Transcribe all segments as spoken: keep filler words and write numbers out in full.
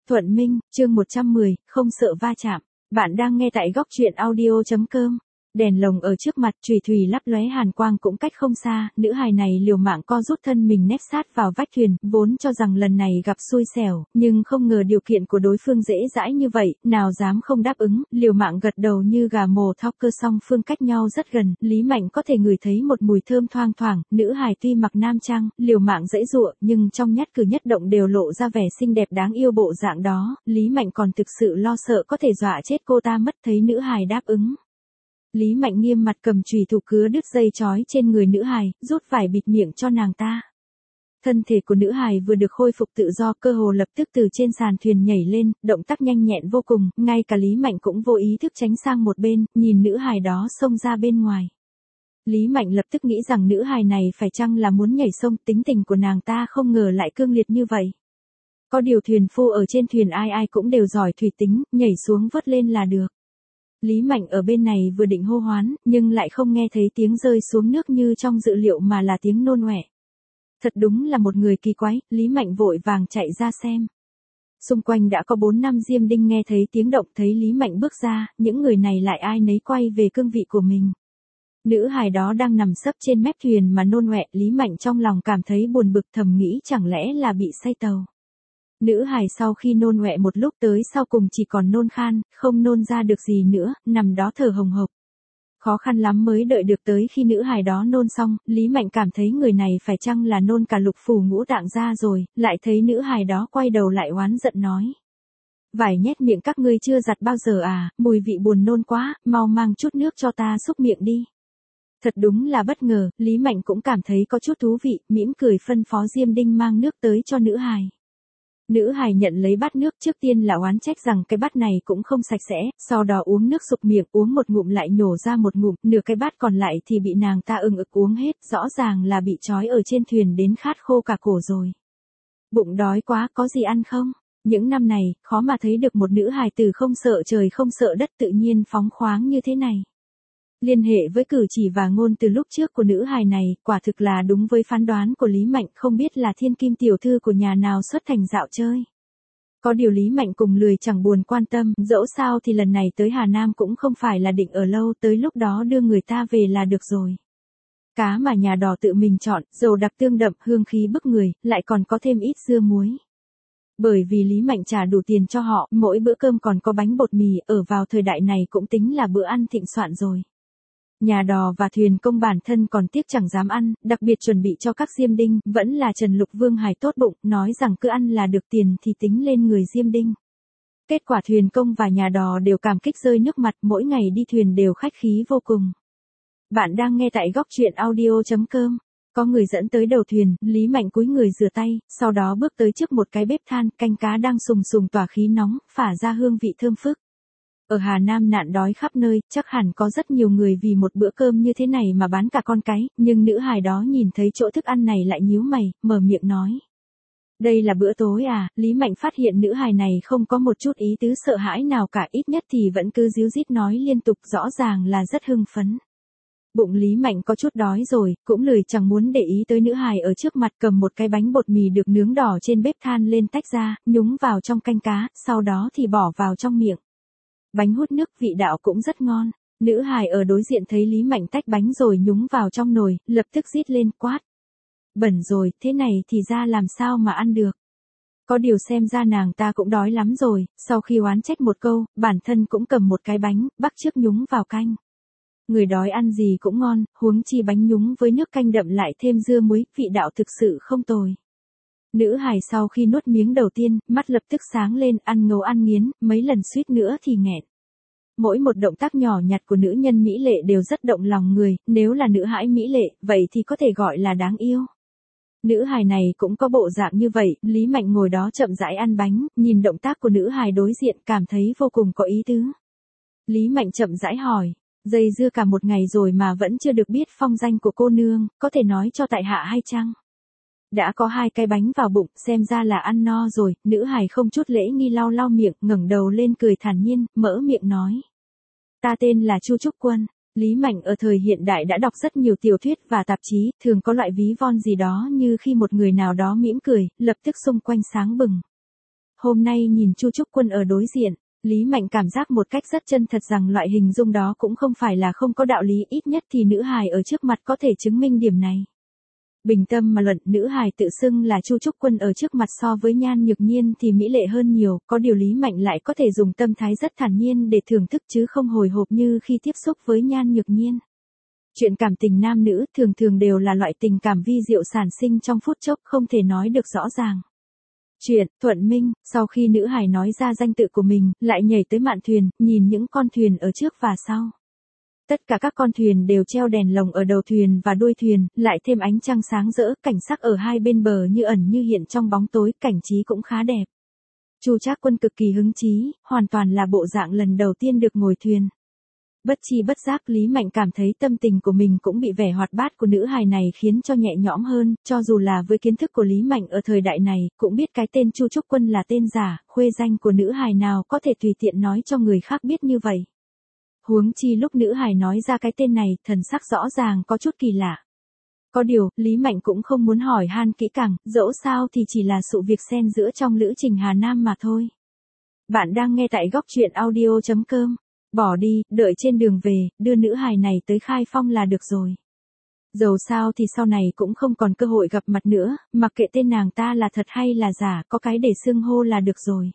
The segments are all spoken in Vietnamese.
Thuận Minh, chương một trăm mười, không sợ va chạm. Bạn đang nghe tại góc truyện audio chấm com. Đèn lồng ở trước mặt, chùy chùy lấp lóe hàn quang cũng cách không xa, nữ hài này liều mạng co rút thân mình nép sát vào vách thuyền, vốn cho rằng lần này gặp xui xẻo, nhưng không ngờ điều kiện của đối phương dễ dãi như vậy, nào dám không đáp ứng, liều mạng gật đầu như gà mổ thóc. Cơ song phương cách nhau rất gần, Lý Mạnh có thể ngửi thấy một mùi thơm thoang thoảng, nữ hài tuy mặc nam trang, liều mạng giãy giụa, nhưng trong nhất cử nhất động đều lộ ra vẻ xinh đẹp đáng yêu bộ dạng đó, Lý Mạnh còn thực sự lo sợ có thể dọa chết cô ta mất. Thấy nữ hài đáp ứng, Lý Mạnh nghiêm mặt cầm chùy thủ cứa đứt dây trói trên người nữ hài, rút vải bịt miệng cho nàng ta. Thân thể của nữ hài vừa được khôi phục tự do, cơ hồ lập tức từ trên sàn thuyền nhảy lên, động tác nhanh nhẹn vô cùng, ngay cả Lý Mạnh cũng vô ý thức tránh sang một bên, nhìn nữ hài đó xông ra bên ngoài. Lý Mạnh lập tức nghĩ rằng nữ hài này phải chăng là muốn nhảy sông, tính tình của nàng ta không ngờ lại cương liệt như vậy. Có điều thuyền phu ở trên thuyền ai ai cũng đều giỏi thủy tính, nhảy xuống vớt lên là được. Lý Mạnh ở bên này vừa định hô hoán, nhưng lại không nghe thấy tiếng rơi xuống nước như trong dự liệu mà là tiếng nôn ọe. Thật đúng là một người kỳ quái, Lý Mạnh vội vàng chạy ra xem. Xung quanh đã có bốn năm diêm đinh nghe thấy tiếng động, thấy Lý Mạnh bước ra, những người này lại ai nấy quay về cương vị của mình. Nữ hài đó đang nằm sấp trên mép thuyền mà nôn ọe, Lý Mạnh trong lòng cảm thấy buồn bực, thầm nghĩ chẳng lẽ là bị say tàu. Nữ hài sau khi nôn ọe một lúc tới sau cùng chỉ còn nôn khan, không nôn ra được gì nữa, nằm đó thở hồng hộc. Khó khăn lắm mới đợi được tới khi nữ hài đó nôn xong, Lý Mạnh cảm thấy người này phải chăng là nôn cả lục phủ ngũ tạng ra rồi, lại thấy nữ hài đó quay đầu lại oán giận nói. Vải nhét miệng các ngươi chưa giặt bao giờ à, mùi vị buồn nôn quá, mau mang chút nước cho ta xúc miệng đi. Thật đúng là bất ngờ, Lý Mạnh cũng cảm thấy có chút thú vị, mỉm cười phân phó diêm đinh mang nước tới cho nữ hài. Nữ hài nhận lấy bát nước, trước tiên là oán trách rằng cái bát này cũng không sạch sẽ, sau đó uống nước sục miệng, uống một ngụm lại nhổ ra một ngụm, nửa cái bát còn lại thì bị nàng ta ưng ực uống hết, rõ ràng là bị trói ở trên thuyền đến khát khô cả cổ rồi. Bụng đói quá, có gì ăn không? Những năm này, khó mà thấy được một nữ hài tử không sợ trời không sợ đất tự nhiên phóng khoáng như thế này. Liên hệ với cử chỉ và ngôn từ lúc trước của nữ hài này, quả thực là đúng với phán đoán của Lý Mạnh, không biết là thiên kim tiểu thư của nhà nào xuất thành dạo chơi. Có điều Lý Mạnh cùng lười chẳng buồn quan tâm, dẫu sao thì lần này tới Hà Nam cũng không phải là định ở lâu, tới lúc đó đưa người ta về là được rồi. Cá mà nhà đò tự mình chọn, dầu đặc tương đậm, hương khí bức người, lại còn có thêm ít dưa muối. Bởi vì Lý Mạnh trả đủ tiền cho họ, mỗi bữa cơm còn có bánh bột mì, ở vào thời đại này cũng tính là bữa ăn thịnh soạn rồi. Nhà đò và thuyền công bản thân còn tiếc chẳng dám ăn, đặc biệt chuẩn bị cho các diêm đinh, vẫn là Trần Lục Vương hài tốt bụng, nói rằng cứ ăn là được tiền thì tính lên người diêm đinh. Kết quả thuyền công và nhà đò đều cảm kích rơi nước mặt, mỗi ngày đi thuyền đều khách khí vô cùng. Bạn đang nghe tại góc truyện audio chấm com. Có người dẫn tới đầu thuyền, Lý Mạnh cúi người rửa tay, sau đó bước tới trước một cái bếp than, canh cá đang sùng sùng tỏa khí nóng, phả ra hương vị thơm phức. Ở Hà Nam nạn đói khắp nơi, chắc hẳn có rất nhiều người vì một bữa cơm như thế này mà bán cả con cái, nhưng nữ hài đó nhìn thấy chỗ thức ăn này lại nhíu mày, mở miệng nói. Đây là bữa tối à? Lý Mạnh phát hiện nữ hài này không có một chút ý tứ sợ hãi nào cả, ít nhất thì vẫn cứ díu dít nói liên tục, rõ ràng là rất hưng phấn. Bụng Lý Mạnh có chút đói rồi, cũng lười chẳng muốn để ý tới nữ hài ở trước mặt, cầm một cái bánh bột mì được nướng đỏ trên bếp than lên tách ra, nhúng vào trong canh cá, sau đó thì bỏ vào trong miệng. Bánh hút nước, vị đạo cũng rất ngon. Nữ hài ở đối diện thấy Lý Mạnh tách bánh rồi nhúng vào trong nồi, lập tức rít lên quát. Bẩn rồi, thế này thì ra làm sao mà ăn được. Có điều xem ra nàng ta cũng đói lắm rồi, sau khi oán trách một câu, bản thân cũng cầm một cái bánh, bắt chước nhúng vào canh. Người đói ăn gì cũng ngon, huống chi bánh nhúng với nước canh đậm lại thêm dưa muối, vị đạo thực sự không tồi. Nữ hài sau khi nuốt miếng đầu tiên, mắt lập tức sáng lên, ăn ngấu ăn nghiến, mấy lần suýt nữa thì nghẹn. Mỗi một động tác nhỏ nhặt của nữ nhân mỹ lệ đều rất động lòng người, nếu là nữ hãi mỹ lệ, vậy thì có thể gọi là đáng yêu. Nữ hài này cũng có bộ dạng như vậy, Lý Mạnh ngồi đó chậm rãi ăn bánh, nhìn động tác của nữ hài đối diện cảm thấy vô cùng có ý tứ. Lý Mạnh chậm rãi hỏi, dây dưa cả một ngày rồi mà vẫn chưa được biết phong danh của cô nương, có thể nói cho tại hạ hay chăng? Đã có hai cái bánh vào bụng, xem ra là ăn no rồi, nữ hài không chút lễ nghi lau lau miệng, ngẩng đầu lên cười thản nhiên, mở miệng nói. Ta tên là Chu Trúc Quân. Lý Mạnh ở thời hiện đại đã đọc rất nhiều tiểu thuyết và tạp chí, thường có loại ví von gì đó như khi một người nào đó mỉm cười, lập tức xung quanh sáng bừng. Hôm nay nhìn Chu Trúc Quân ở đối diện, Lý Mạnh cảm giác một cách rất chân thật rằng loại hình dung đó cũng không phải là không có đạo lý, ít nhất thì nữ hài ở trước mặt có thể chứng minh điểm này. Bình tâm mà luận, nữ hài tự xưng là Chu Trúc Quân ở trước mặt so với Nhan Nhược Nhiên thì mỹ lệ hơn nhiều, có điều Lý Mạnh lại có thể dùng tâm thái rất thản nhiên để thưởng thức chứ không hồi hộp như khi tiếp xúc với Nhan Nhược Nhiên. Chuyện cảm tình nam nữ thường thường đều là loại tình cảm vi diệu sản sinh trong phút chốc, không thể nói được rõ ràng. Chuyện Thuận Minh, sau khi nữ hài nói ra danh tự của mình, lại nhảy tới mạn thuyền, nhìn những con thuyền ở trước và sau. Tất cả các con thuyền đều treo đèn lồng ở đầu thuyền và đuôi thuyền, lại thêm ánh trăng sáng rỡ, cảnh sắc ở hai bên bờ như ẩn như hiện trong bóng tối, cảnh trí cũng khá đẹp. Chu Trác Quân cực kỳ hứng chí, hoàn toàn là bộ dạng lần đầu tiên được ngồi thuyền. Bất chi bất giác Lý Mạnh cảm thấy tâm tình của mình cũng bị vẻ hoạt bát của nữ hài này khiến cho nhẹ nhõm hơn, cho dù là với kiến thức của Lý Mạnh ở thời đại này, cũng biết cái tên Chu Trúc Quân là tên giả, khuê danh của nữ hài nào có thể tùy tiện nói cho người khác biết như vậy. Huống chi lúc nữ hài nói ra cái tên này, thần sắc rõ ràng có chút kỳ lạ. Có điều, Lý Mạnh cũng không muốn hỏi han kỹ càng, dẫu sao thì chỉ là sự việc xen giữa trong lữ trình Hà Nam mà thôi. Bạn đang nghe tại góc truyện audio chấm com. Bỏ đi, đợi trên đường về, đưa nữ hài này tới Khai Phong là được rồi. Dầu sao thì sau này cũng không còn cơ hội gặp mặt nữa, mặc kệ tên nàng ta là thật hay là giả, có cái để xưng hô là được rồi.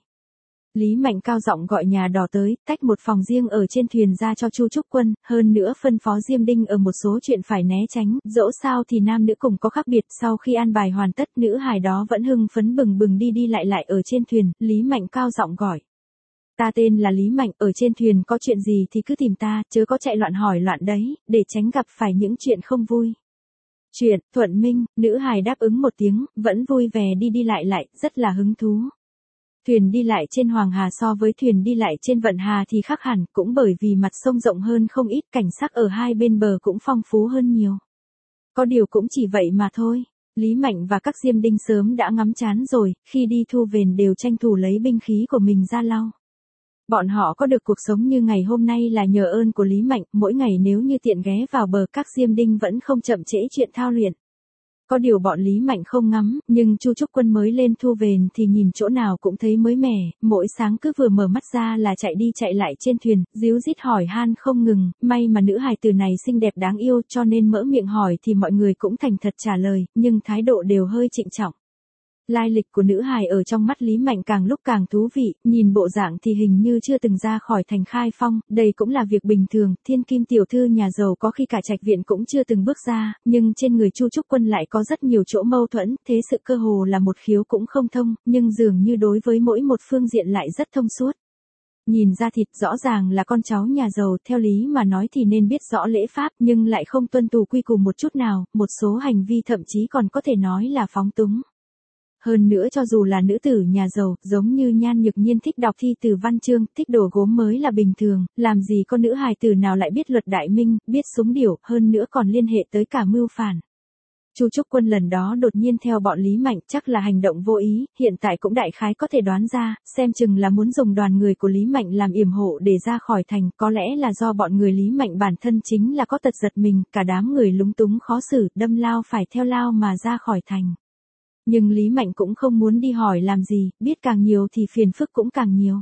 Lý Mạnh cao giọng gọi nhà đò tới, tách một phòng riêng ở trên thuyền ra cho Chu Trúc Quân, hơn nữa phân phó Diêm Đinh ở một số chuyện phải né tránh, dẫu sao thì nam nữ cùng có khác biệt. Sau khi an bài hoàn tất, nữ hài đó vẫn hưng phấn bừng bừng đi đi lại lại ở trên thuyền, Lý Mạnh cao giọng gọi. Ta tên là Lý Mạnh, ở trên thuyền có chuyện gì thì cứ tìm ta, chớ có chạy loạn hỏi loạn đấy, để tránh gặp phải những chuyện không vui. Chuyện Thuận Minh, nữ hài đáp ứng một tiếng, vẫn vui vẻ đi đi lại lại, rất là hứng thú. Thuyền đi lại trên Hoàng Hà so với thuyền đi lại trên Vận Hà thì khác hẳn, cũng bởi vì mặt sông rộng hơn không ít, cảnh sắc ở hai bên bờ cũng phong phú hơn nhiều. Có điều cũng chỉ vậy mà thôi. Lý Mạnh và các Diêm Đinh sớm đã ngắm chán rồi, khi đi thu vền đều tranh thủ lấy binh khí của mình ra lau. Bọn họ có được cuộc sống như ngày hôm nay là nhờ ơn của Lý Mạnh, mỗi ngày nếu như tiện ghé vào bờ các Diêm Đinh vẫn không chậm trễ chuyện thao luyện. Có điều bọn Lý Mạnh không ngắm, nhưng Chu Trúc Quân mới lên thu vền thì nhìn chỗ nào cũng thấy mới mẻ, mỗi sáng cứ vừa mở mắt ra là chạy đi chạy lại trên thuyền, díu dít hỏi han không ngừng, may mà nữ hài tử này xinh đẹp đáng yêu cho nên mỡ miệng hỏi thì mọi người cũng thành thật trả lời, nhưng thái độ đều hơi trịnh trọng. Lai lịch của nữ hài ở trong mắt Lý Mạnh càng lúc càng thú vị, nhìn bộ dạng thì hình như chưa từng ra khỏi thành Khai Phong, đây cũng là việc bình thường, thiên kim tiểu thư nhà giàu có khi cả trạch viện cũng chưa từng bước ra, nhưng trên người Chu Trúc Quân lại có rất nhiều chỗ mâu thuẫn, thế sự cơ hồ là một khiếu cũng không thông, nhưng dường như đối với mỗi một phương diện lại rất thông suốt. Nhìn ra thịt rõ ràng là con cháu nhà giàu, theo lý mà nói thì nên biết rõ lễ pháp nhưng lại không tuân thủ quy củ một chút nào, một số hành vi thậm chí còn có thể nói là phóng túng. Hơn nữa cho dù là nữ tử nhà giàu, giống như Nhan Nhược Nhiên thích đọc thi từ văn chương, thích đồ gốm mới là bình thường, làm gì có nữ hài tử nào lại biết luật đại minh, biết súng điểu, hơn nữa còn liên hệ tới cả mưu phản. Chu Trúc Quân lần đó đột nhiên theo bọn Lý Mạnh, chắc là hành động vô ý, hiện tại cũng đại khái có thể đoán ra, xem chừng là muốn dùng đoàn người của Lý Mạnh làm yểm hộ để ra khỏi thành, có lẽ là do bọn người Lý Mạnh bản thân chính là có tật giật mình, cả đám người lúng túng khó xử, đâm lao phải theo lao mà ra khỏi thành. Nhưng Lý Mạnh cũng không muốn đi hỏi làm gì, biết càng nhiều thì phiền phức cũng càng nhiều.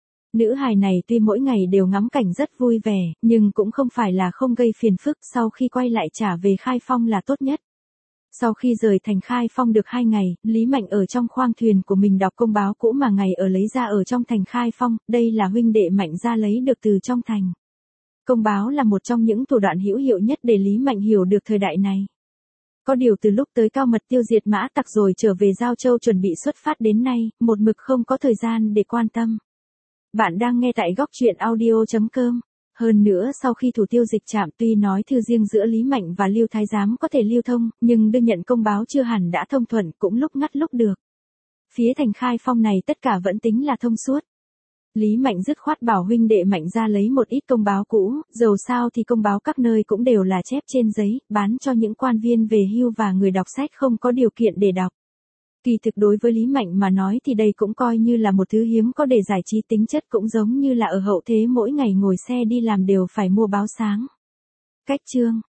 Nữ hài này tuy mỗi ngày đều ngắm cảnh rất vui vẻ, nhưng cũng không phải là không gây phiền phức, sau khi quay lại trả về Khai Phong là tốt nhất. Sau khi rời thành Khai Phong được hai ngày, Lý Mạnh ở trong khoang thuyền của mình đọc công báo cũ mà ngày ở lấy ra ở trong thành Khai Phong, đây là huynh đệ Mạnh ra lấy được từ trong thành. Công báo là một trong những thủ đoạn hữu hiệu nhất để Lý Mạnh hiểu được thời đại này. Có điều từ lúc tới Cao Mật tiêu diệt mã tặc rồi trở về Giao Châu chuẩn bị xuất phát đến nay, một mực không có thời gian để quan tâm. Bạn đang nghe tại góc truyện audio chấm com. Hơn nữa sau khi thủ tiêu dịch trạm tuy nói thư riêng giữa Lý Mạnh và Lưu Thái Giám có thể lưu thông, nhưng đưa nhận công báo chưa hẳn đã thông thuận, cũng lúc ngắt lúc được. Phía thành Khai Phong này tất cả vẫn tính là thông suốt. Lý Mạnh dứt khoát bảo huynh đệ Mạnh ra lấy một ít công báo cũ, dầu sao thì công báo các nơi cũng đều là chép trên giấy, bán cho những quan viên về hưu và người đọc sách không có điều kiện để đọc. Kỳ thực đối với Lý Mạnh mà nói thì đây cũng coi như là một thứ hiếm có để giải trí, tính chất cũng giống như là ở hậu thế mỗi ngày ngồi xe đi làm đều phải mua báo sáng. Cách chương